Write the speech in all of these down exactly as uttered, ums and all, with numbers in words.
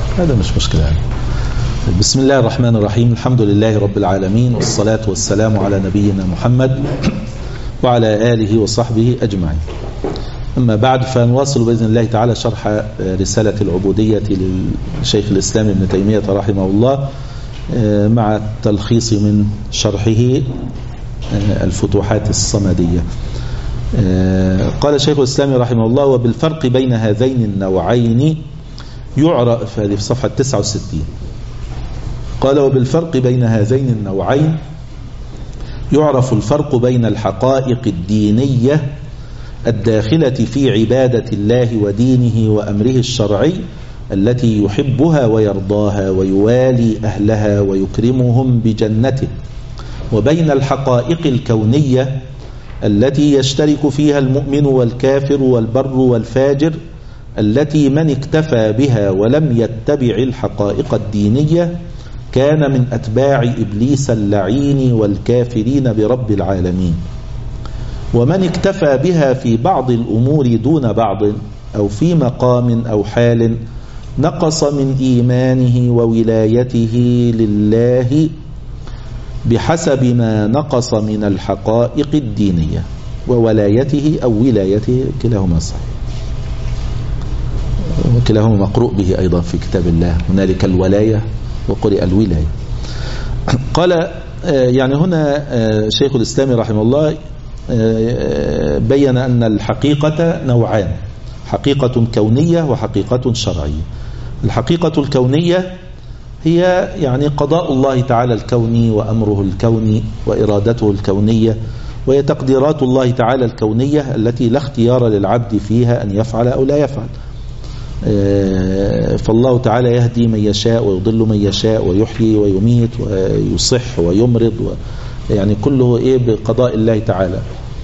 هذا مش مشكلة يعني. بسم الله الرحمن الرحيم. الحمد لله رب العالمين، والصلاة والسلام على نبينا محمد وعلى آله وصحبه أجمعين. أما بعد، فنواصل بإذن الله تعالى شرح رسالة العبودية للشيخ الإسلام ابن تيمية رحمه الله مع التلخيص من شرحه الفتوحات الصمدية. قال شيخ الإسلام رحمه الله: وبالفرق بين هذين النوعين يعرف، هذه في صفحة تسعة وستين، قال: وبالفرق بين هذين النوعين يعرف الفرق بين الحقائق الدينية الداخلة في عبادة الله ودينه وأمره الشرعي التي يحبها ويرضاها ويوالي أهلها ويكرمهم بجنته، وبين الحقائق الكونية التي يشترك فيها المؤمن والكافر والبر والفاجر، التي من اكتفى بها ولم يتبع الحقائق الدينية كان من أتباع إبليس اللعين والكافرين برب العالمين. ومن اكتفى بها في بعض الأمور دون بعض أو في مقام أو حال نقص من إيمانه وولايته لله بحسب ما نقص من الحقائق الدينية، وولايته أو ولايته كلاهما صحيح، وكلاهما مقروء به أيضا في كتاب الله، هنالك الولاية وقرئ الولاية. قال يعني هنا شيخ الإسلام رحمه الله بين أن الحقيقة نوعان: حقيقة كونية وحقيقة شرعية. الحقيقة الكونية هي يعني قضاء الله تعالى الكوني وأمره الكوني وإرادته الكونية، وهي تقديرات الله تعالى الكونية التي لا اختيار للعبد فيها أن يفعل أو لا يفعل. فالله تعالى يهدي من يشاء ويضل من يشاء ويحيي ويميت ويصح ويمرض، يعني كله إيه بقضاء الله تعالى.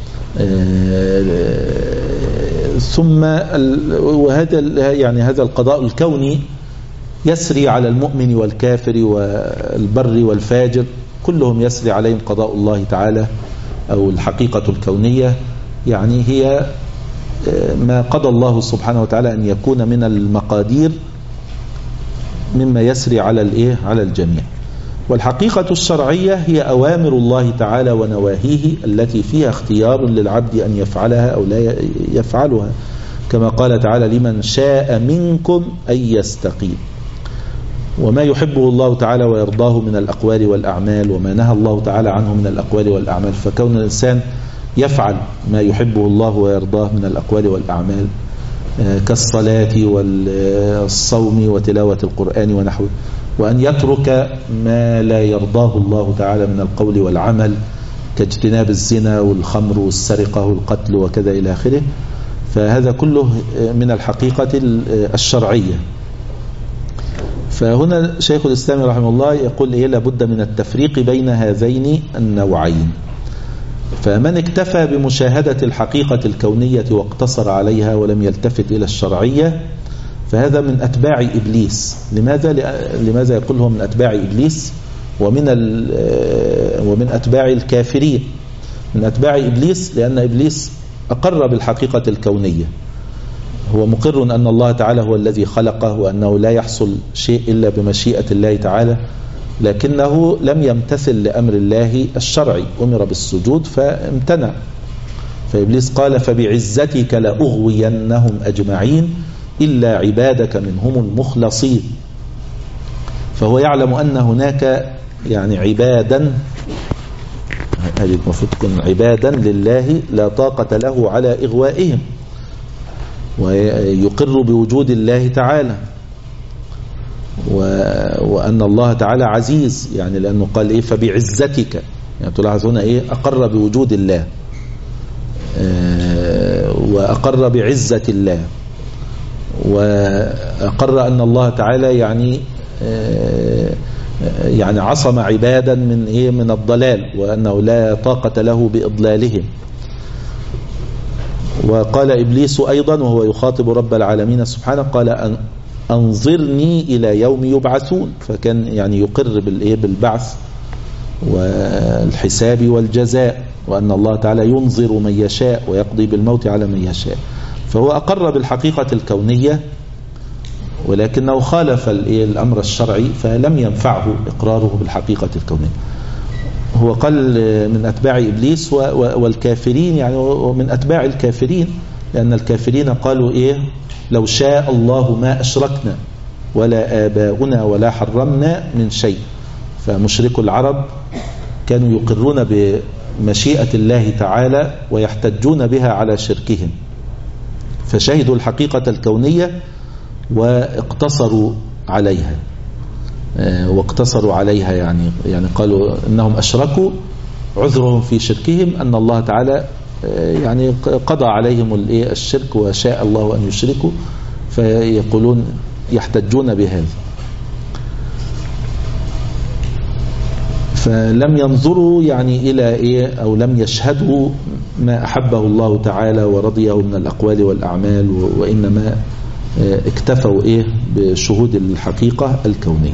ثم وهذا يعني هذا القضاء الكوني يسري على المؤمن والكافر والبر والفاجر، كلهم يسري عليهم قضاء الله تعالى أو الحقيقة الكونية، يعني هي ما قضى الله سبحانه وتعالى أن يكون من المقادير مما يسري على الإيه على الجميع. والحقيقة الشرعية هي أوامر الله تعالى ونواهيه التي فيها اختيار للعبد أن يفعلها أو لا يفعلها، كما قال تعالى: لمن شاء منكم أن يستقيم. وما يحبه الله تعالى ويرضاه من الأقوال والأعمال، وما نهى الله تعالى عنه من الأقوال والأعمال، فكون الإنسان يفعل ما يحبه الله ويرضاه من الأقوال والأعمال كالصلاة والصوم وتلاوة القرآن ونحوه، وأن يترك ما لا يرضاه الله تعالى من القول والعمل كاجتناب الزنا والخمر والسرقة والقتل وكذا إلى آخره، فهذا كله من الحقيقة الشرعية. فهنا شيخ الإسلام رحمه الله يقول إيه: لابد من التفريق بين هذين النوعين. فمن اكتفى بمشاهدة الحقيقة الكونية واقتصر عليها ولم يلتفت إلى الشرعية فهذا من أتباع إبليس. لماذا لماذا يقول هو من أتباع إبليس ومن ومن أتباع الكافرين؟ من أتباع إبليس لأن إبليس أقر بالحقيقة الكونية، هو مقر أن الله تعالى هو الذي خلقه وأنه لا يحصل شيء إلا بمشيئة الله تعالى، لكنه لم يمتثل لأمر الله الشرعي، أمر بالسجود فامتنع. فإبليس قال: فبعزتك لأغوينهم أجمعين إلا عبادك منهم المخلصين. فهو يعلم أن هناك يعني عبادا، هذه المفروض تكون عبادا لله لا طاقة له على إغوائهم، ويقر بوجود الله تعالى وأن الله تعالى عزيز، يعني لأنه قال إيه: فبعزتك، يعني تلاحظ هنا إيه؟ أقر بوجود الله وأقر بعزة الله، وأقر أن الله تعالى يعني يعني عصم عبادا من إيه من الضلال، وأنه لا طاقة له بإضلالهم. وقال إبليس أيضا وهو يخاطب رب العالمين سبحانه، قال: أن أنظرني إلى يوم يبعثون، فكان يعني يقر بالإيه بالبعث والحساب والجزاء، وأن الله تعالى ينظر من يشاء ويقضي بالموت على من يشاء. فهو أقر بالحقيقة الكونية ولكنه خالف الأمر الشرعي فلم ينفعه إقراره بالحقيقة الكونية. هو قال من أتباع إبليس والكافرين، يعني ومن أتباع الكافرين، لأن الكافرين قالوا إيه؟ لو شاء الله ما أشركنا ولا آباؤنا ولا حرمنا من شيء. فمشركو العرب كانوا يقرون بمشيئة الله تعالى ويحتجون بها على شركهم، فشهدوا الحقيقة الكونية واقتصروا عليها واقتصروا عليها يعني يعني قالوا إنهم أشركوا، عذرهم في شركهم أن الله تعالى يعني قضى عليهم الشرك وشاء الله أن يشركوا، فيقولون يحتجون بهذا. فلم ينظروا يعني إلى إيه أو لم يشهدوا ما أحبه الله تعالى ورضيه من الأقوال والأعمال، وإنما اكتفوا إيه بشهود الحقيقة الكونية.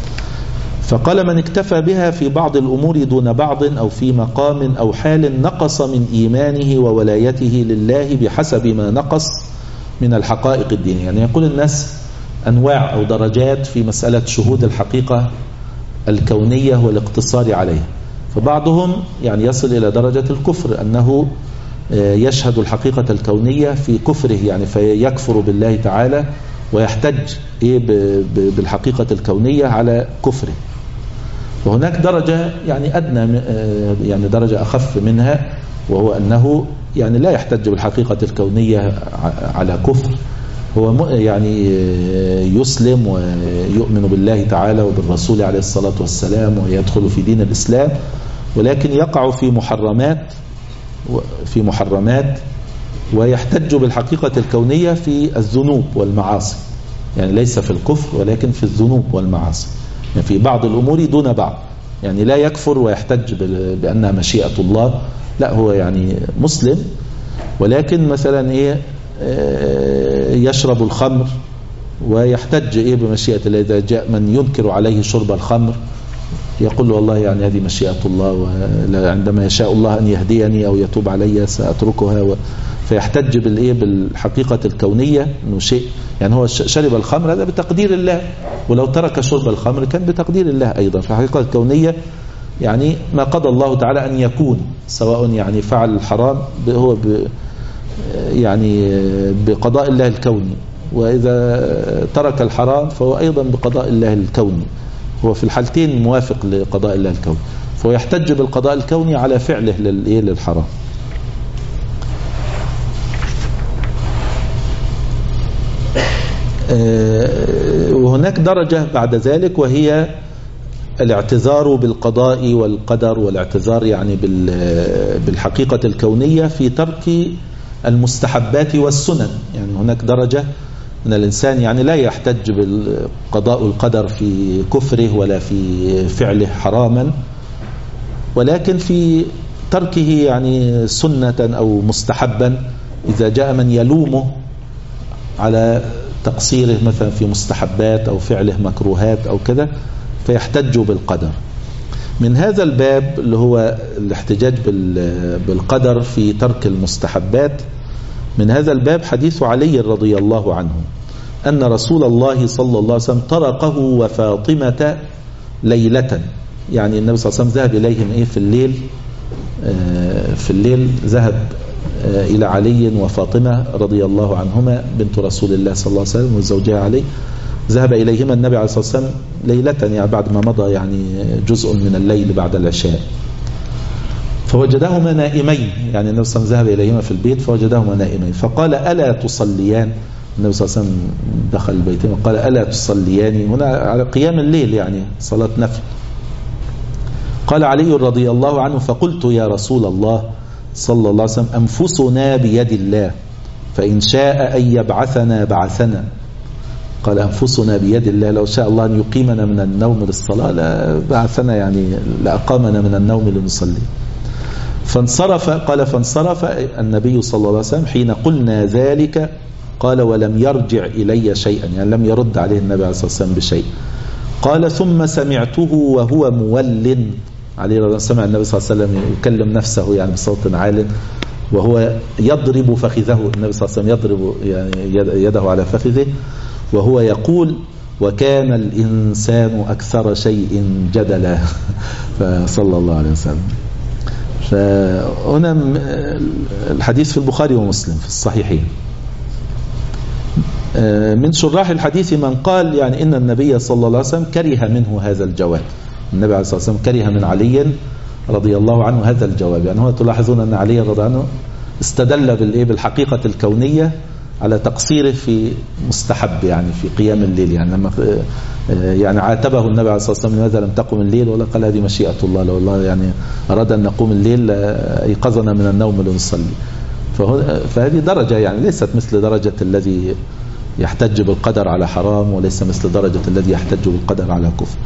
فقال من اكتفى بها في بعض الأمور دون بعض أو في مقام أو حال نقص من إيمانه وولايته لله بحسب ما نقص من الحقائق الدينية. يعني يقول الناس أنواع أو درجات في مسألة شهود الحقيقة الكونية والاقتصار عليها. فبعضهم يعني يصل إلى درجة الكفر، أنه يشهد الحقيقة الكونية في كفره، يعني فيكفر بالله تعالى ويحتج إيه بالحقيقة الكونية على كفره. وهناك درجة يعني أدنى، يعني درجة أخف منها، وهو أنه يعني لا يحتج بالحقيقة الكونية على كفر، هو يعني يسلم ويؤمن بالله تعالى وبالرسول عليه الصلاة والسلام ويدخل في دين الإسلام، ولكن يقع في محرمات في محرمات ويحتج بالحقيقة الكونية في الذنوب والمعاصي، يعني ليس في الكفر ولكن في الذنوب والمعاصي، يعني في بعض الأمور دون بعض. يعني لا يكفر ويحتج بأنها مشيئة الله، لا، هو يعني مسلم، ولكن مثلا إيه يشرب الخمر ويحتج إيه بمشيئة الله. إذا جاء من ينكر عليه شرب الخمر يقول له والله يعني هذه مشيئة الله، وعندما يشاء الله أن يهديني أو يتوب علي سأتركها، و... فيحتج بالإيه بالحقيقة الكونية إنه شيء، يعني هو شرب الخمر هذا بتقدير الله، ولو ترك شرب الخمر كان بتقدير الله أيضا. فالحقيقة الكونية يعني ما قضى الله تعالى أن يكون، سواء يعني فعل الحرام هو ب... يعني بقضاء الله الكوني، وإذا ترك الحرام فهو أيضا بقضاء الله الكوني، هو في الحالتين موافق لقضاء الله الكوني، فهو يحتج بالقضاء الكوني على فعله للحرام. وهناك درجة بعد ذلك وهي الاعتذار بالقضاء والقدر، والاعتذار يعني بالحقيقة الكونية في ترك المستحبات والسنن. يعني هناك درجة من الإنسان يعني لا يحتج بالقضاء والقدر في كفره ولا في فعله حراما، ولكن في تركه يعني سنة أو مستحبا، إذا جاء من يلومه على تقصيره مثلا في مستحبات أو فعله مكروهات أو كذا فيحتج بالقدر. من هذا الباب اللي هو الاحتجاج بالقدر في ترك المستحبات، من هذا الباب حديث علي رضي الله عنه أن رسول الله صلى الله عليه وسلم طرقه وفاطمة ليلة. يعني النبي صلى الله عليه وسلم ذهب إليهم إيه في الليل في الليل ذهب إلى علي وفاطمة رضي الله عنهما بنت رسول الله صلى الله عليه وسلم وزوجها علي، ذهب إليهما النبي عليه الصلاة والسلام ليلة، يعني بعد ما مضى يعني جزء من الليل بعد العشاء، فوجدهما نائمين. يعني النبي صلى الله عليه وسلم ذهب إليهما في البيت فوجدهما نائمين، فقال ألا تصليان؟ النبي صلى الله عليه وسلم دخل البيت وقال ألا تصليان؟ هنا على قيام الليل يعني صلاة نفل. قال علي رضي الله عنه فقلت يا رسول الله صلى الله عليه وسلم أنفسنا بيد الله، فإن شاء أن يبعثنا بعثنا. قال أنفسنا بيد الله، لو شاء الله أن يقيمنا من النوم للصلاة لبعثنا، يعني لأقامنا من النوم لنصلي. فانصرف، قال فانصرف النبي صلى الله عليه وسلم حين قلنا ذلك، قال ولم يرجع إلي شيئا، يعني لم يرد عليه النبي عليه الصلاة والسلام بشيء. قال ثم سمعته وهو مول عليه، سمع النبي صلى الله عليه وسلم يكلم نفسه يعني بصوت عال وهو يضرب فخذه، النبي صلى الله عليه وسلم يضرب يعني يده على فخذه، وهو يقول وكان الإنسان أكثر شيء جدلا فصلى الله عليه وسلم. فهنا الحديث في البخاري ومسلم في الصحيحين. من شراح الحديث من قال يعني إن النبي صلى الله عليه وسلم كره منه هذا الجواب. النبي عليه الصلاة والسلام كره من علي رضي الله عنه هذا الجواب. يعني هو تلاحظون أن علي رضي الله عنه استدل بالإيه بالحقيقة الكونية على تقصيره في مستحب يعني في قيام الليل. يعني لما يعني عاتبه النبي عليه الصلاة والسلام لماذا لم تقم الليل، ولا قال هذه مشيئة الله، لو الله يعني أراد أن نقوم الليل أيقظنا من النوم لنصلي. فهذه درجة يعني ليست مثل درجة الذي يحتج بالقدر على حرام، وليس مثل درجة الذي يحتج بالقدر على كفر.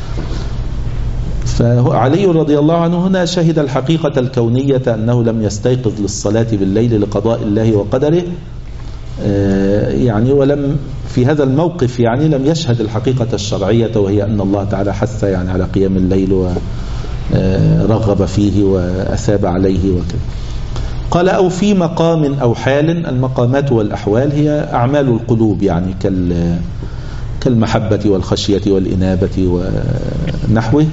فعلي رضي الله عنه هنا شهد الحقيقة الكونية أنه لم يستيقظ للصلاة بالليل لقضاء الله وقدره يعني، ولم في هذا الموقف يعني لم يشهد الحقيقة الشرعية، وهي أن الله تعالى حث يعني على قيام الليل ورغب فيه وأثاب عليه وكذا. قال أو في مقام أو حال. المقامات والأحوال هي أعمال القلوب يعني كالمحبة والخشية والإنابة ونحوه.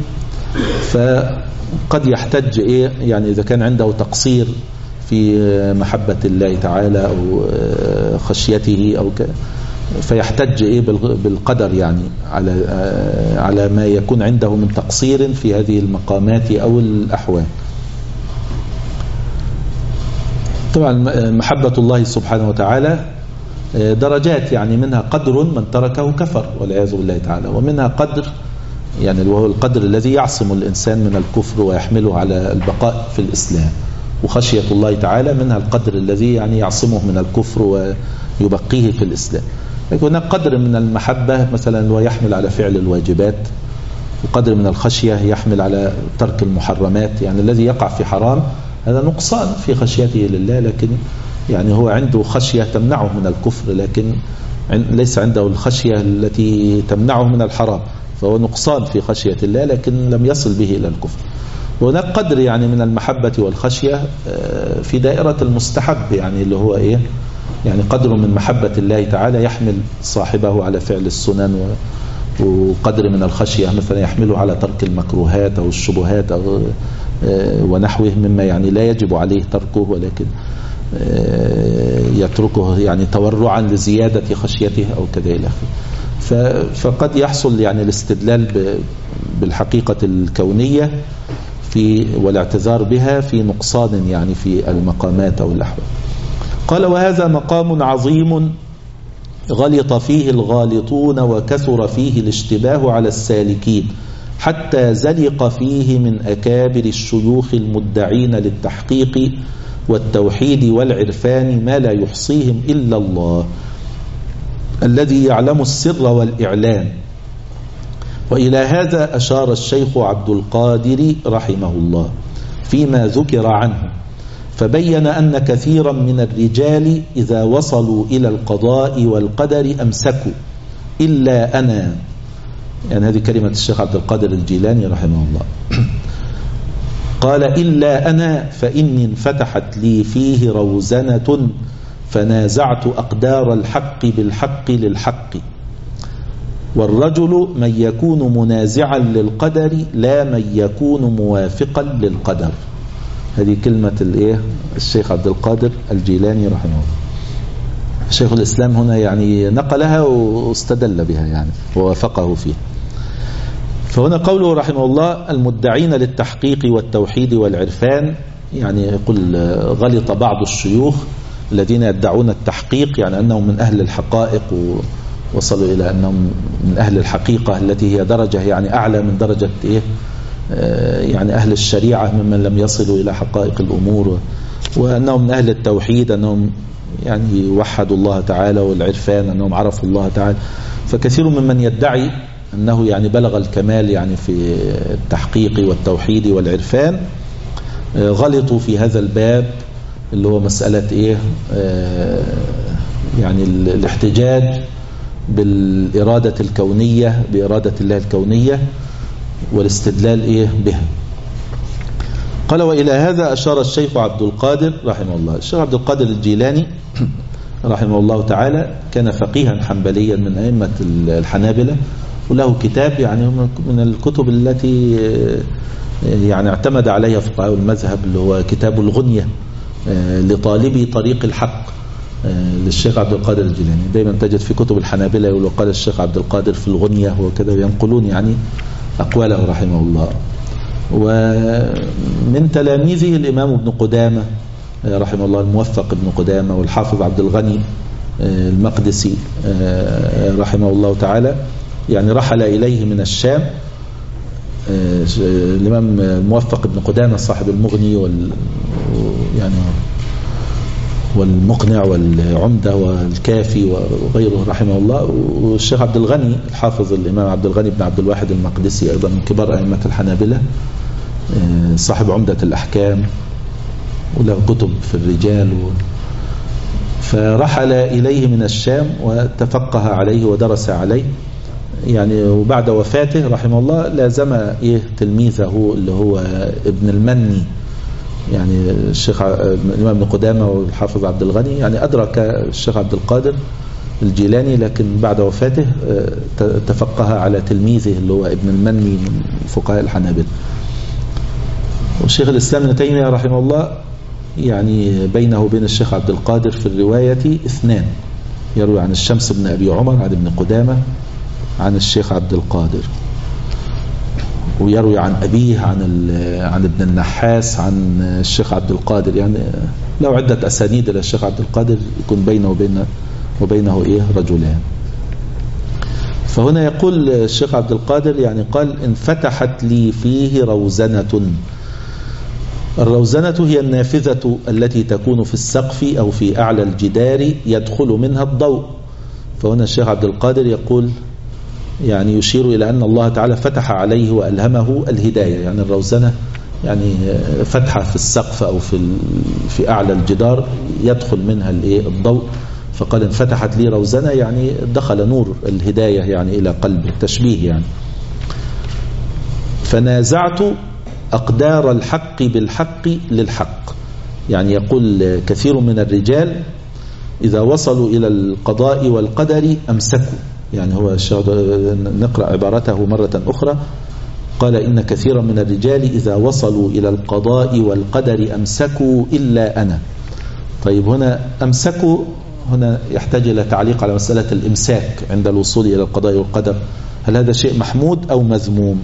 فقد يحتج إيه يعني إذا كان عنده تقصير في محبة الله تعالى أو خشيته أو ك... فيحتج إيه بالقدر يعني على على ما يكون عنده من تقصير في هذه المقامات أو الأحوال. طبعا محبة الله سبحانه وتعالى درجات يعني، منها قدر من تركه كفر والعياذ بالله تعالى، ومنها قدر يعني وهو القدر الذي يعصم الإنسان من الكفر ويحمله على البقاء في الإسلام. وخشية الله تعالى منها القدر الذي يعني يعصمه من الكفر ويبقيه في الإسلام. لكن هناك قدر من المحبة مثلا ويحمل على فعل الواجبات، وقدر من الخشية يحمل على ترك المحرمات. يعني الذي يقع في حرام هذا نقصان في خشيته لله، لكن يعني هو عنده خشية تمنعه من الكفر، لكن ليس عنده الخشية التي تمنعه من الحرام، فهو نقصان في خشية الله لكن لم يصل به إلى الكفر. وهناك قدر يعني من المحبة والخشية في دائرة المستحب يعني اللي هو إيه يعني قدر من محبة الله تعالى يحمل صاحبه على فعل السنن، وقدر من الخشية مثلا يحمله على ترك المكروهات أو الشبهات أو ونحوه مما يعني لا يجب عليه تركه، ولكن يتركه يعني تورعا لزيادة خشيته أو كذا إلى آخره. فقد يحصل يعني الاستدلال بالحقيقة الكونية في والاعتذار بها في نقصان يعني في المقامات أو الأحوال. قال وهذا مقام عظيم غلط فيه الغالطون وكثر فيه الاشتباه على السالكين، حتى زلق فيه من أكابر الشيوخ المدعين للتحقيق والتوحيد والعرفان ما لا يحصيهم إلا الله الذي يعلم السر والإعلان. وإلى هذا أشار الشيخ عبد القادر رحمه الله فيما ذكر عنه، فبين أن كثيرا من الرجال إذا وصلوا إلى القضاء والقدر أمسكوا إلا أنا. يعني هذه كلمة الشيخ عبد القادر الجيلاني رحمه الله. قال إلا أنا فإني انفتحت لي فيه روزنة فنازعت أقدار الحق بالحق للحق. والرجل من يكون منازعا للقدر لا من يكون موافقا للقدر. هذه كلمة الايه الشيخ عبد القادر الجيلاني رحمه الله. شيخ الإسلام هنا يعني نقلها واستدل بها يعني ووافقه فيها. فهنا قوله رحمه الله المدعين للتحقيق والتوحيد والعرفان، يعني يقول غلط بعض الشيوخ الذين يدعون التحقيق يعني أنهم من أهل الحقائق ووصلوا إلى أنهم من أهل الحقيقة التي هي درجة يعني أعلى من درجة إيه يعني أهل الشريعة ممن لم يصلوا إلى حقائق الأمور، وأنهم من أهل التوحيد أنهم يعني وحدوا الله تعالى، والعرفان أنهم عرفوا الله تعالى. فكثير ممن يدعي أنه يعني بلغ الكمال يعني في التحقيق والتوحيد والعرفان غلطوا في هذا الباب اللي هو مسألة إيه يعني الاحتجاج بالإرادة الكونية بإرادة الله الكونية والاستدلال إيه بها. قال وإلى هذا أشار الشيخ عبد القادر رحمه الله. الشيخ عبد القادر الجيلاني رحمه الله تعالى كان فقيها حنبليا من أئمة الحنابلة، وله كتاب يعني من الكتب التي يعني اعتمد عليها فقهاء المذهب، اللي هو كتاب الغنية لطالبي طريق الحق للشيخ عبد القادر الجيلاني. دايما تجد في كتب الحنابلة يقول قال الشيخ عبد القادر في الغنية وكذا، ينقلون يعني أقواله رحمه الله. ومن تلاميذه الإمام ابن قدامة رحمه الله، الموفق ابن قدامة، والحافظ عبد الغني المقدسي رحمه الله تعالى، يعني رحل إليه من الشام الإمام الموفق ابن قدامة صاحب المغني وال يعني والمقنع والعمدة والكافي وغيره رحمه الله، والشيخ عبد الغني الحافظ الإمام عبد الغني بن عبد الواحد المقدسي أيضا من كبار أئمة الحنابلة، صاحب عمدة الأحكام وله كتب في الرجال و... فرحل إليه من الشام وتفقه عليه ودرس عليه يعني. وبعد وفاته رحمه الله لازم إيه تلميذه اللي هو ابن المني، يعني الشيخ الإمام ابن قدامة والحافظ عبد الغني يعني أدرك الشيخ عبد القادر الجيلاني، لكن بعد وفاته تفقه على تلميذه اللي هو ابن المني من فقهاء الحنابلة. والشيخ الإسلام ابن تيمية رحمه الله يعني بينه وبين الشيخ عبد القادر في الرواية اثنان، يروي عن الشمس بن أبي عمر عن ابن قدامة عن الشيخ عبد القادر، ويروي عن أبيه عن عن ابن النحاس عن الشيخ عبد القادر، يعني لو عدة أسانيد إلى الشيخ عبد القادر يكون بينه وبين وبينه إيه رجلان. فهنا يقول الشيخ عبد القادر يعني قال انفتحت لي فيه روزنة. الروزنة هي النافذة التي تكون في السقف أو في أعلى الجدار يدخل منها الضوء. فهنا الشيخ عبد القادر يقول يعني يشير إلى أن الله تعالى فتح عليه وألهمه الهداية، يعني الروزنة يعني فتحة في السقف أو في في أعلى الجدار يدخل منها الضوء، فقال انفتحت لي روزنة يعني دخل نور الهداية يعني إلى قلبه، تشبيه يعني. فنازعت أقدار الحق بالحق للحق، يعني يقول كثير من الرجال إذا وصلوا إلى القضاء والقدر أمسكوا، يعني هو نقرأ عبارته مرة أخرى، قال إن كثيرا من الرجال إذا وصلوا إلى القضاء والقدر أمسكوا إلا أنا. طيب هنا أمسكوا هنا يحتاج إلى تعليق على مسألة الإمساك عند الوصول إلى القضاء والقدر، هل هذا شيء محمود أو مذموم؟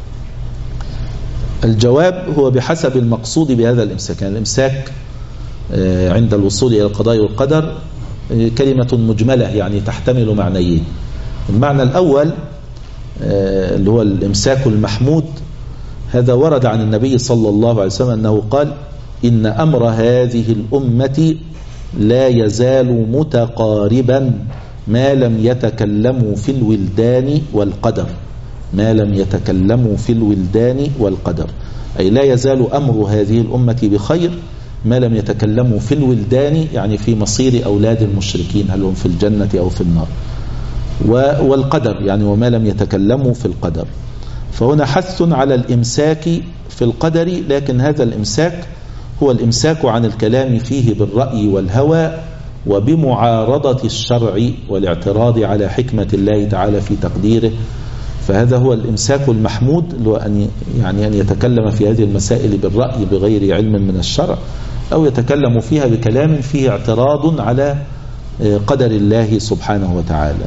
الجواب هو بحسب المقصود بهذا الإمساك. يعني الإمساك عند الوصول إلى القضاء والقدر كلمة مجملة يعني تحتمل معنيين. المعنى الأول اللي هو الإمساك المحمود، هذا ورد عن النبي صلى الله عليه وسلم أنه قال إن أمر هذه الأمة لا يزال متقاربا ما لم يتكلموا في الولدان والقدر، ما لم يتكلموا في الولدان والقدر، أي لا يزال أمر هذه الأمة بخير ما لم يتكلموا في الولدان، يعني في مصير أولاد المشركين هل هم في الجنة أو في النار، والقدر يعني وما لم يتكلموا في القدر. فهنا حث على الإمساك في القدر، لكن هذا الإمساك هو الإمساك عن الكلام فيه بالرأي والهوى وبمعارضة الشرع والاعتراض على حكمة الله تعالى في تقديره. فهذا هو الإمساك المحمود، اللي هو أن يعني أن يتكلم في هذه المسائل بالرأي بغير علم من الشرع، أو يتكلم فيها بكلام فيه اعتراض على قدر الله سبحانه وتعالى.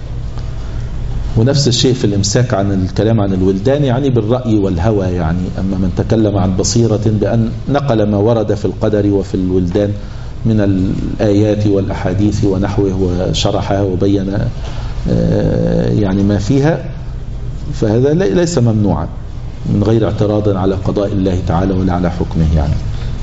ونفس الشيء في الإمساك عن الكلام عن الولدان يعني بالرأي والهوى، يعني أما من تكلم عن بصيرة بأن نقل ما ورد في القدر وفي الولدان من الآيات والأحاديث ونحوه وشرحها وبين يعني ما فيها، فهذا ليس ممنوعا من غير اعتراض على قضاء الله تعالى ولا على حكمه يعني.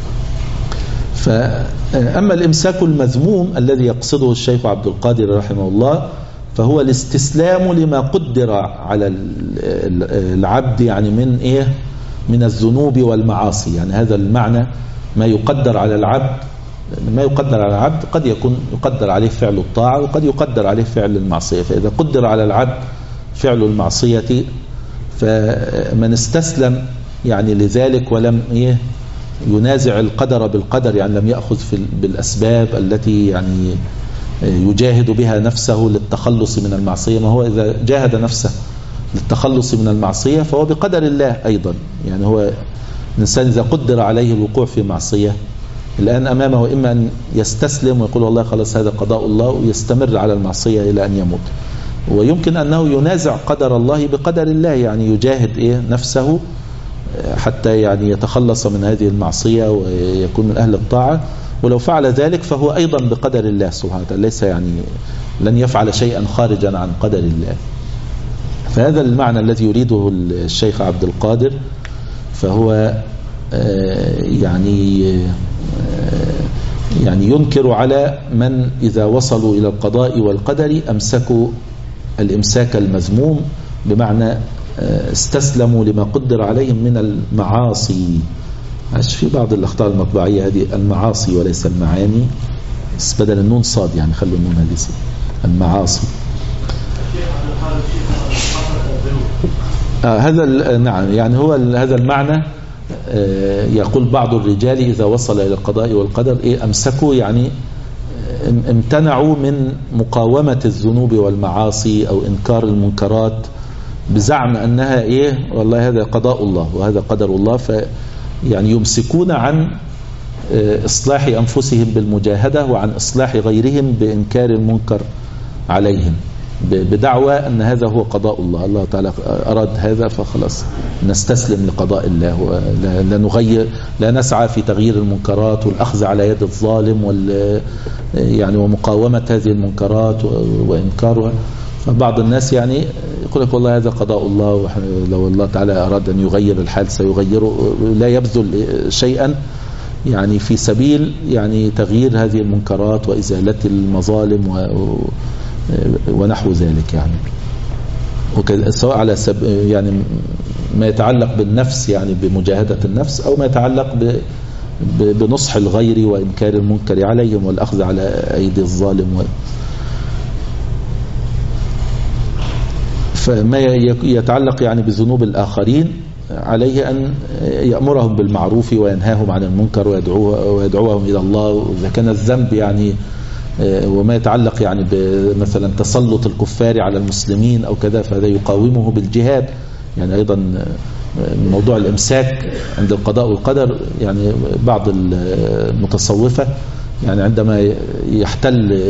فأما الإمساك المذموم الذي يقصده الشيخ عبد القادر رحمه الله، فهو الاستسلام لما قدر على العبد يعني من إيه من الذنوب والمعاصي. يعني هذا المعنى ما يقدر على العبد، ما يقدر على العبد قد يكون يقدر عليه فعل الطاعة وقد يقدر عليه فعل المعصية. فإذا قدر على العبد فعل المعصية فمن استسلم يعني لذلك ولم إيه ينازع القدر بالقدر، يعني لم يأخذ في بالأسباب التي يعني يجاهد بها نفسه للتخلص من المعصية. ما هو إذا جاهد نفسه للتخلص من المعصية فهو بقدر الله أيضا. يعني هو الإنسان إذا قدر عليه الوقوع في معصية الآن أمامه إما أن يستسلم ويقول والله خلاص هذا قضاء الله ويستمر على المعصية إلى أن يموت، ويمكن أنه ينازع قدر الله بقدر الله، يعني يجاهد إيه نفسه حتى يعني يتخلص من هذه المعصية ويكون من أهل الطاعة، ولو فعل ذلك فهو أيضا بقدر الله سبحانه وتعالى، ليس يعني لن يفعل شيئا خارجا عن قدر الله. فهذا المعنى الذي يريده الشيخ عبد القادر، فهو يعني يعني ينكر على من إذا وصلوا إلى القضاء والقدر أمسكوا الإمساك المذموم، بمعنى استسلموا لما قدر عليهم من المعاصي. عاش في بعض الأخطاء المطبعية هذه المعاصي وليس المعاني، بس بدل النون صاد، يعني خلوا النون هذه صاد، المعاصي. آه هذا نعم، يعني هو هذا المعنى. آه يقول بعض الرجال إذا وصل إلى القضاء والقدر إيه أمسكوا، يعني امتنعوا من مقاومة الذنوب والمعاصي أو إنكار المنكرات بزعم أنها إيه والله هذا قضاء الله وهذا قدر الله، ف يعني يمسكون عن إصلاح أنفسهم بالمجاهدة وعن إصلاح غيرهم بإنكار المنكر عليهم، بدعوى أن هذا هو قضاء الله، الله تعالى أراد هذا فخلاص نستسلم لقضاء الله، لا نغير، لا نسعى في تغيير المنكرات والأخذ على يد الظالم وال يعني ومقاومة هذه المنكرات وإنكارها. فبعض الناس يعني يقول لك والله هذا قضاء الله، لو الله تعالى أراد أن يغير الحال سيغيره، لا يبذل شيئا يعني في سبيل يعني تغيير هذه المنكرات وإزالة المظالم و ونحو ذلك، يعني سواء على سب يعني ما يتعلق بالنفس يعني بمجاهدة النفس، أو ما يتعلق ب بنصح الغير وإنكار المنكر عليهم والأخذ على أيدي الظالم و... فما يتعلق يعني بذنوب الآخرين عليه أن يأمرهم بالمعروف وينهاهم عن المنكر ويدعوهم إلى الله. وإذا كان الذنب يعني وما يتعلق يعني بمثلا تسلط الكفار على المسلمين أو كذا فهذا يقاومه بالجهاد. يعني أيضا موضوع الإمساك عند القضاء والقدر، يعني بعض المتصوفة يعني عندما يحتل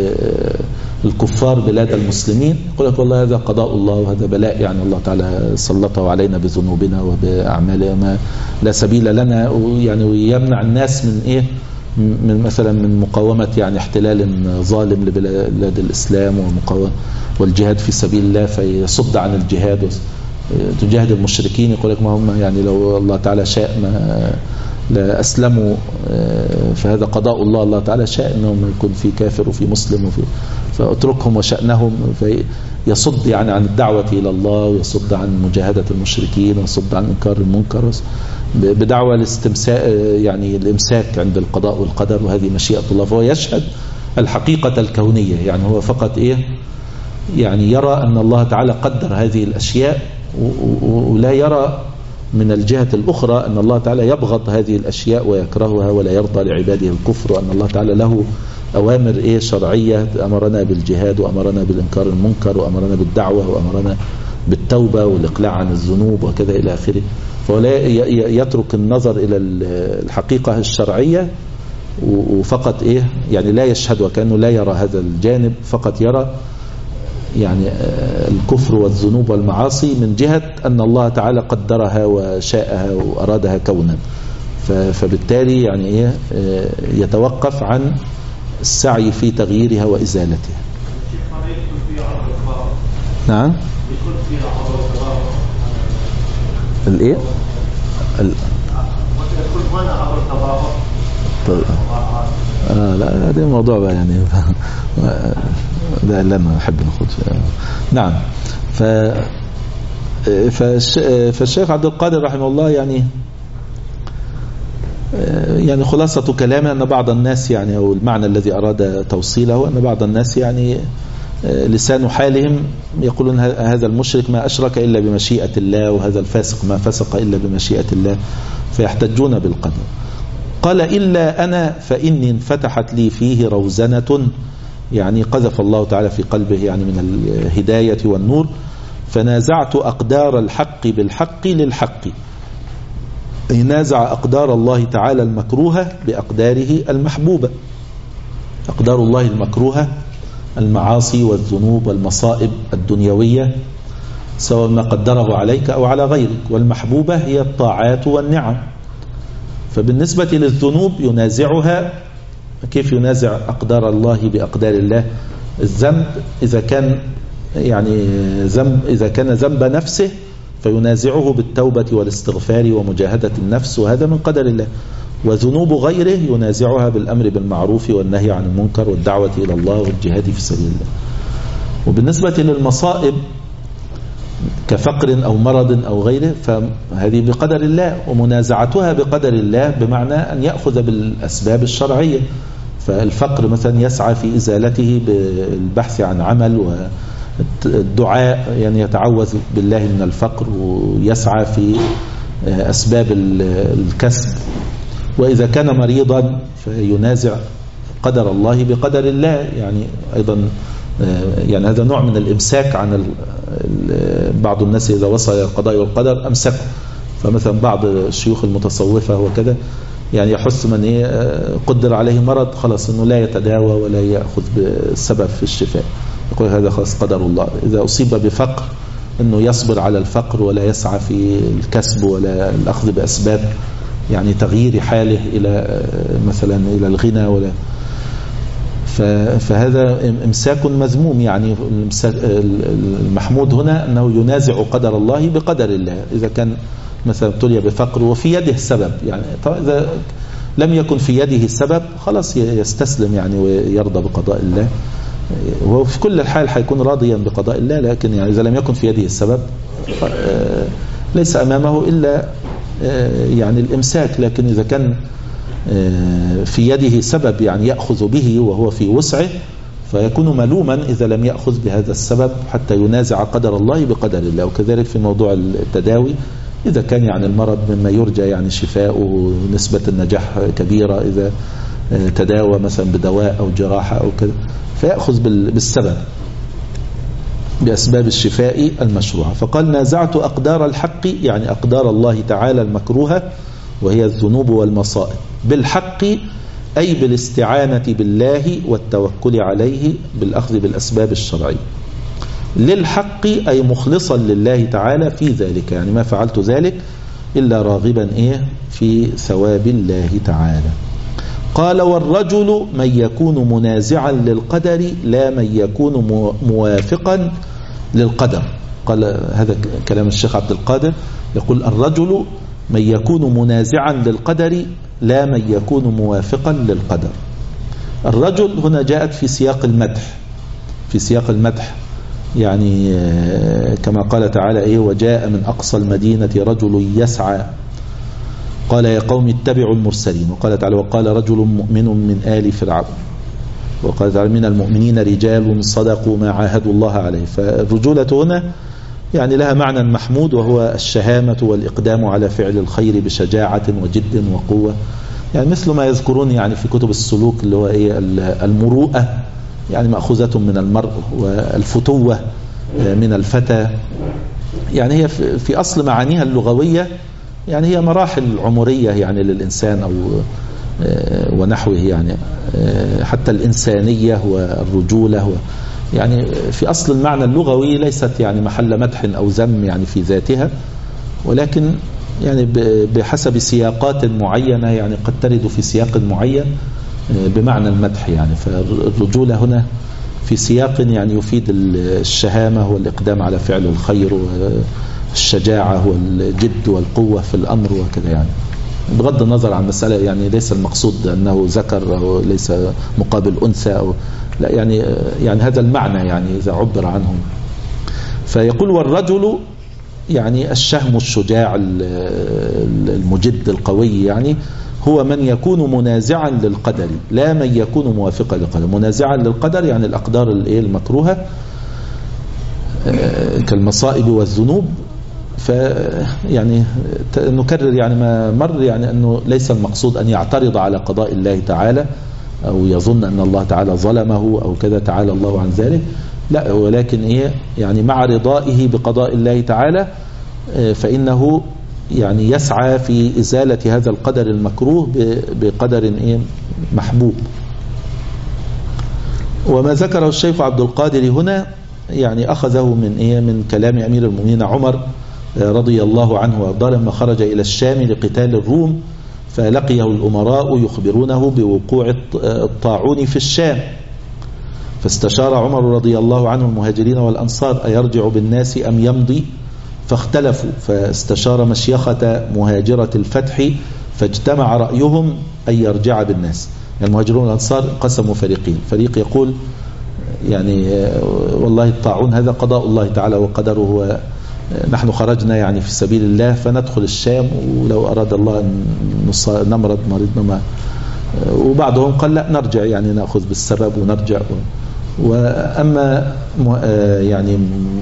الكفار بلاد المسلمين يقول لك والله هذا قضاء الله وهذا بلاء، يعني الله تعالى سلطه علينا بذنوبنا وبأعمالنا ما لا سبيل لنا، يعني ويمنع الناس من إيه من مثلا من مقاومة يعني احتلال ظالم لبلاد الإسلام ومقاومة والجهاد في سبيل الله، فيصد عن الجهاد تجاهد المشركين. يقول لك ما هم يعني لو الله تعالى شاء ما لا أسلموا، فهذا قضاء الله، الله تعالى شاء أنهم يكون في كافر وفي مسلم وفي فأتركهم وشأنهم، فيصد يعني عن الدعوة إلى الله ويصد عن مجاهدة المشركين ويصد عن إنكار المنكر بدعوة الاستمساك يعني الإمساك عند القضاء والقدر، وهذه مشيئة الله. فهو يشهد الحقيقة الكونية، يعني هو فقط إيه يعني يرى أن الله تعالى قدر هذه الأشياء، ولا يرى من الجهة الأخرى أن الله تعالى يبغض هذه الأشياء ويكرهها ولا يرضى لعباده الكفر، وأن الله تعالى له أوامر إيه شرعية، أمرنا بالجهاد وأمرنا بالإنكار المنكر وأمرنا بالدعوة وأمرنا بالتوبة والإقلاع عن الذنوب وكذا إلى آخره. فلا يترك النظر إلى الحقيقة الشرعية وفقط إيه يعني لا يشهد وكأنه لا يرى هذا الجانب، فقط يرى يعني الكفر والذنوب والمعاصي من جهة أن الله تعالى قدرها وشاءها وأرادها كونا، فبالتالي يعني إيه يتوقف عن السعي في تغييرها وإزالتها. نعم الايه ال... طيب. آه لا ده موضوع بقى يعني ده اللي انا احب ناخد. نعم. ف فالش... فالشيخ عبد القادر رحمه الله يعني يعني خلاصة كلامه أن بعض الناس يعني أو المعنى الذي أراد توصيله أن بعض الناس يعني لسان حالهم يقولون هذا المشرك ما أشرك إلا بمشيئة الله، وهذا الفاسق ما فسق إلا بمشيئة الله، فيحتجون بالقدر. قال إلا أنا فإني انفتحت لي فيه روزنة يعني قذف الله تعالى في قلبه يعني من الهداية والنور. فنازعت أقدار الحق بالحق للحق، ينازع أقدار الله تعالى المكروهة بأقداره المحبوبة. أقدار الله المكروهة المعاصي والذنوب والمصائب الدنيوية سواء ما قدره عليك أو على غيرك، والمحبوبة هي الطاعات والنعم. فبالنسبة للذنوب ينازعها. كيف ينازع أقدار الله بأقدار الله؟ الذنب إذا كان يعني ذنب إذا كان ذنب نفسه فينازعه بالتوبة والاستغفار ومجاهدة النفس، وهذا من قدر الله. وذنوب غيره ينازعها بالأمر بالمعروف والنهي عن المنكر والدعوة إلى الله والجهاد في سبيل الله. وبالنسبة للمصائب كفقر أو مرض أو غيره فهذه بقدر الله، ومنازعتها بقدر الله بمعنى أن يأخذ بالأسباب الشرعية. فالفقر مثلا يسعى في إزالته بالبحث عن عمل والدعاء، يعني يتعوذ بالله من الفقر ويسعى في أسباب الكسب. وإذا كان مريضا فينازع قدر الله بقدر الله، يعني أيضا يعني هذا نوع من الإمساك عن بعض الناس إذا وصل إلى القضاء والقدر أمسكه. فمثلا بعض الشيوخ المتصوفة وكذا يعني يحس من إيه قدر عليه مرض خلاص أنه لا يتداوى ولا يأخذ بالسبب في الشفاء، يقول هذا خلاص قدر الله. إذا أصيب بفقر أنه يصبر على الفقر ولا يسعى في الكسب ولا الأخذ بأسباب يعني تغيير حاله إلى مثلا إلى الغنى ولا. فهذا إمساك مذموم. يعني المحمود هنا أنه ينازع قدر الله بقدر الله. إذا كان مثلا ابتلي بفقر وفي يده السبب، يعني إذا لم يكن في يده السبب خلاص يستسلم يعني ويرضى بقضاء الله، وهو في كل الحال حيكون راضيا بقضاء الله. لكن يعني إذا لم يكن في يده السبب ليس أمامه إلا يعني الإمساك. لكن إذا كان في يده سبب يعني يأخذ به وهو في وسعه فيكون ملوما إذا لم يأخذ بهذا السبب حتى ينازع قدر الله بقدر الله. وكذلك في موضوع التداوي إذا كان يعني المرض مما يرجى يعني شفاؤه نسبة النجاح كبيرة، إذا تداوى مثلا بدواء أو جراحة أو كذا فيأخذ بالسبب بأسباب الشفاء المشروعة. فقال نازعت أقدار الحق يعني أقدار الله تعالى المكروهة وهي الذنوب والمصائب بالحق، أي بالاستعانة بالله والتوكل عليه بالأخذ بالأسباب الشرعية. للحق أي مخلصا لله تعالى في ذلك، يعني ما فعلت ذلك إلا راغبا إيه في ثواب الله تعالى. قال والرجل من يكون منازعا للقدر لا من يكون موافقا للقدر. قال هذا كلام الشيخ عبد القادر، يقول الرجل من يكون منازعا للقدر لا من يكون موافقا للقدر. الرجل هنا جاءت في سياق المدح، في سياق المدح يعني كما قال تعالى إيه وجاء من أقصى المدينة رجل يسعى قال يا قوم اتبعوا المرسلين. وقال تعالى وقال رجل مؤمن من آل فرعون. وقال تعالى من المؤمنين رجال صدقوا ما عاهدوا الله عليه. فالرجولة هنا يعني لها معنى محمود وهو الشهامة والإقدام على فعل الخير بشجاعة وجد وقوة، يعني مثل ما يذكرون يعني في كتب السلوك اللي هو إيه المروءة، يعني مأخوذة من المرء، والفتوة من الفتى. يعني هي في أصل معانيها اللغوية يعني هي مراحل عمرية يعني للإنسان أو ونحوه، يعني حتى الإنسانية والرجولة يعني في أصل المعنى اللغوي ليست يعني محل مدح أو ذم يعني في ذاتها، ولكن يعني بحسب سياقات معينة يعني قد ترد في سياق معين بمعنى المدح. يعني فالرجولة هنا في سياق يعني يفيد الشهامة والإقدام على فعل الخير والشجاعة والجد والقوة في الأمر وكذا، يعني بغض النظر عن مسألة يعني ليس المقصود أنه ذكر أو ليس مقابل أنثى أو لا، يعني يعني هذا المعنى يعني إذا عبر عنه. فيقول والرجل يعني الشهم الشجاع المجد القوي، يعني هو من يكون منازعا للقدر لا من يكون موافقا للقدر. منازعا للقدر يعني الأقدار المكروهة كالمصائب والذنوب. فيعني نكرر يعني ما مر، يعني أنه ليس المقصود أن يعترض على قضاء الله تعالى أو يظن أن الله تعالى ظلمه أو كذا، تعالى الله عن ذلك، لا، ولكن إيه يعني مع رضائه بقضاء الله تعالى فإنه يعني يسعى في إزالة هذا القدر المكروه بقدر إيه محبوب. وما ذكره الشيخ عبد القادر هنا يعني أخذه من إيه من كلام أمير المؤمنين عمر رضي الله عنه وأرضاه لما خرج إلى الشام لقتال الروم، فلقيه الأمراء يخبرونه بوقوع الطاعون في الشام، فاستشار عمر رضي الله عنه المهاجرين والأنصار أيرجع بالناس أم يمضي، فاختلفوا، فاستشار مشيخة مهاجرة الفتح فاجتمع رأيهم أن يرجع بالناس. يعني المهاجرون والأنصار قسموا فريقين، فريق يقول يعني والله الطاعون هذا قضاء الله تعالى وقدره، هو نحن خرجنا يعني في سبيل الله فندخل الشام، ولو أراد الله أن نمرض مرضنا ما. وبعضهم قال لا نرجع، يعني نأخذ بالسبب ونرجع. وأما يعني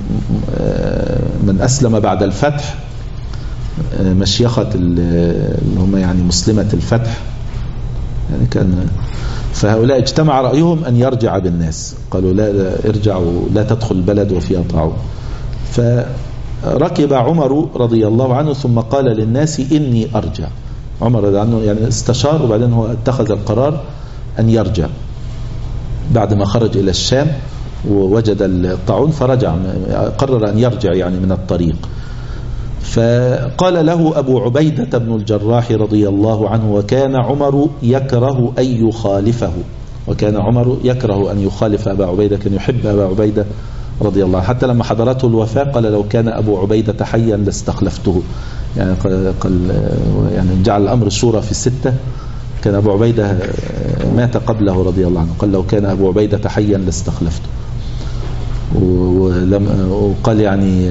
من أسلم بعد الفتح مشيخة اللي هم يعني مسلمة الفتح يعني كان، فهؤلاء اجتمع رأيهم أن يرجع بالناس، قالوا لا, لا ارجعوا، لا تدخل البلد وفيها طاعون. فركب عمر رضي الله عنه ثم قال للناس إني أرجع. عمر رضي الله عنه يعني استشار وبعدين هو اتخذ القرار أن يرجع بعد ما خرج إلى الشام ووجد الطاعون، فرجع قرر أن يرجع يعني من الطريق. فقال له أبو عبيدة بن الجراح رضي الله عنه، وكان عمر يكره أن يخالفه، وكان عمر يكره أن يخالف أبا عبيدة، كان يحب أبا عبيدة رضي الله عنه، حتى لما حضرته الوفاة قال لو كان أبو عبيدة حيا لاستخلفته، يعني قال يعني جعل الأمر الشورى في الستة، كان أبو عبيدة مات قبله رضي الله عنه، قال لو كان أبو عبيدة حيا لاستخلفته. وقال يعني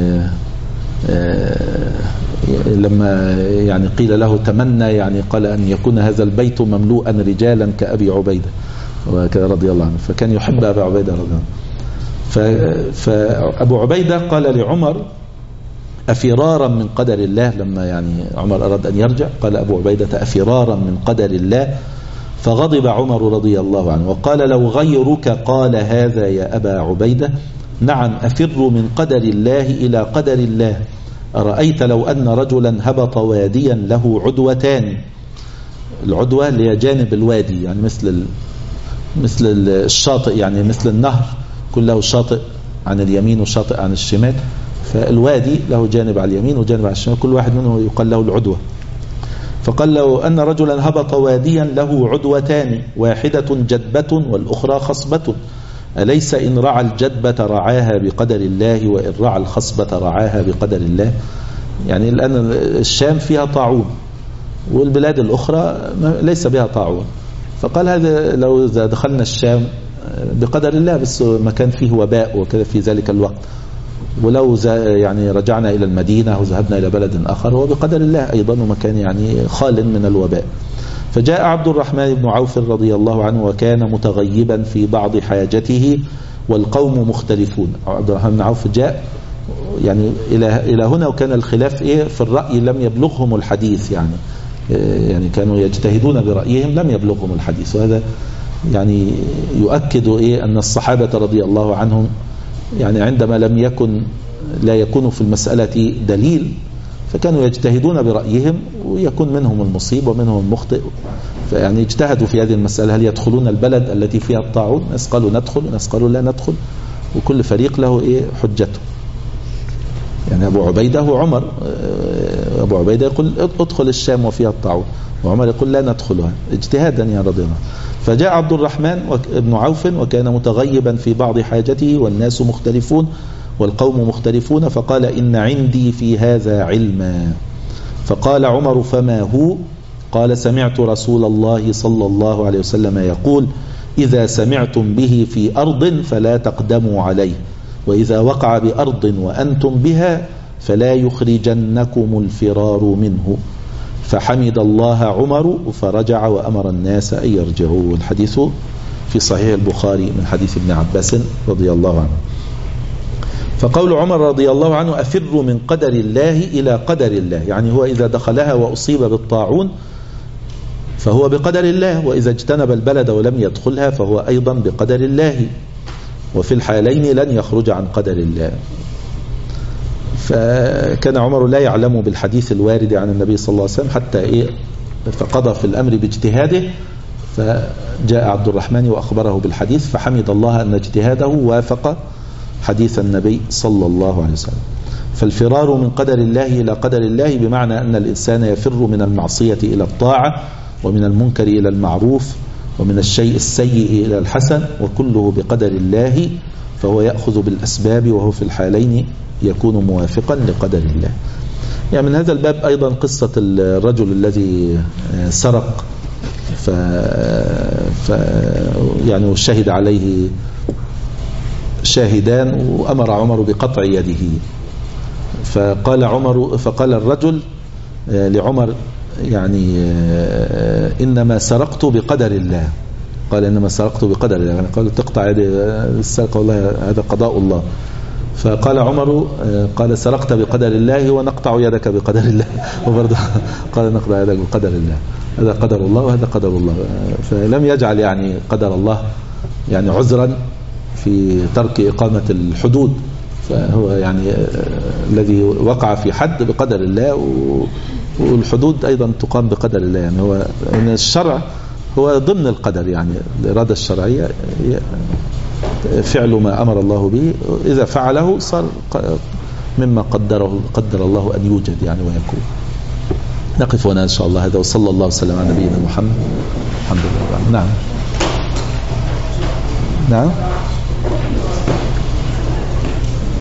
لما يعني قيل له تمنى، يعني قال أن يكون هذا البيت مملوءا رجالا كأبي عبيدة وكذا رضي الله عنه، فكان يحب أبا عبيدة رضي الله عنه. فأبو عبيدة قال لعمر أفرارا من قدر الله، لما يعني عمر أراد أن يرجع قال أبو عبيدة أفرارا من قدر الله، فغضب عمر رضي الله عنه وقال لو غيرك قال هذا يا أبا عبيدة نعم أفر من قدر الله إلى قدر الله. أرأيت لو أن رجلا هبط واديا له عدوتان، العدوة اللي هي جانب الوادي يعني مثل مثل الشاطئ، يعني مثل النهر كله شاطئ عن اليمين وشاطئ عن الشمال، فالوادي له جانب على اليمين وجانب على الشمال، كل واحد منه يقال له العدوة. فقال لو أن رجلا هبط واديا له عدوتان واحدة جدبة والأخرى خصبة، أليس إن رعى الجدبة رعاها بقدر الله وإن رعى الخصبة رعاها بقدر الله؟ يعني الآن الشام فيها طاعون والبلاد الأخرى ليس بها طاعون، فقال هذا لو إذا دخلنا الشام بقدر الله، بس مكان فيه وباء وكذا في ذلك الوقت، ولو يعني رجعنا إلى المدينة وذهبنا إلى بلد آخر هو بقدر الله أيضا ومكان يعني خال من الوباء. فجاء عبد الرحمن بن عوف رضي الله عنه وكان متغيبا في بعض حاجته والقوم مختلفون. عبد الرحمن بن عوف جاء يعني إلى إلى هنا، وكان الخلاف إيه في الرأي، لم يبلغهم الحديث، يعني يعني كانوا يجتهدون برأيهم لم يبلغهم الحديث، وهذا يعني يؤكد إيه أن الصحابة رضي الله عنهم يعني عندما لم يكن لا يكون في المسألة دليل فكانوا يجتهدون برأيهم ويكون منهم المصيب ومنهم المخطئ، فيعني اجتهدوا في هذه المسألة هل يدخلون البلد التي فيها الطاعون، ناس قالوا ندخل وناس قالوا لا ندخل، وكل فريق له إيه حجته. يعني أبو عبيدة هو عمر، أبو عبيدة يقول ادخل الشام وفيها الطاعون، وعمر يقول لا ندخلها اجتهادا يا رضي الله. فجاء عبد الرحمن بن عوف وكان متغيبا في بعض حاجته والناس مختلفون والقوم مختلفون، فقال إن عندي في هذا علما. فقال عمر فما هو؟ قال سمعت رسول الله صلى الله عليه وسلم يقول إذا سمعتم به في أرض فلا تقدموا عليه، وإذا وقع بأرض وأنتم بها فلا يخرجنكم الفرار منه. فحمد الله عمر فرجع وأمر الناس أن يرجعوا. الحديث في صحيح البخاري من حديث ابن عباس رضي الله عنه. فقول عمر رضي الله عنه أفر من قدر الله إلى قدر الله، يعني هو إذا دخلها وأصيب بالطاعون فهو بقدر الله، وإذا اجتنب البلد ولم يدخلها فهو أيضا بقدر الله، وفي الحالين لن يخرج عن قدر الله. فكان عمر لا يعلم بالحديث الوارد عن النبي صلى الله عليه وسلم حتى إيه فقضى في الأمر باجتهاده، فجاء عبد الرحمن وأخبره بالحديث، فحمد الله أن اجتهاده وافق حديث النبي صلى الله عليه وسلم. فالفرار من قدر الله إلى قدر الله بمعنى أن الإنسان يفر من المعصية إلى الطاعة، ومن المنكر إلى المعروف، ومن الشيء السيء إلى الحسن، وكله بقدر الله، فهو يأخذ بالأسباب، وهو في الحالين يكون موافقا لقدر الله. يعني من هذا الباب أيضا قصة الرجل الذي سرق ف... ف... يعني شهد عليه شاهدان، وأمر عمر بقطع يده. فقال عمر فقال الرجل لعمر يعني إنما سرقت بقدر الله. قال إنما سرقت بقدر الله، يعني قال تقطع يد السرقة والله هذا قضاء الله. فقال عمر قال سرقت بقدر الله ونقطع يدك بقدر الله، وبرضه قال نقطع يدك بقدر الله، هذا قدر الله وهذا قدر الله. فلم يجعل يعني قدر الله يعني عذرا في ترك إقامة الحدود، فهو يعني الذي وقع في حد بقدر الله، والحدود أيضا تقام بقدر الله. يعني هو إن الشرع هو ضمن القدر، يعني الإرادة الشرعية فعل ما أمر الله به، إذا فعله صار مما قدره قدر الله أن يوجد يعني ويكون. نقف هنا إن شاء الله. هذا وصلى الله وسلم على نبينا محمد. الحمد لله. نعم نعم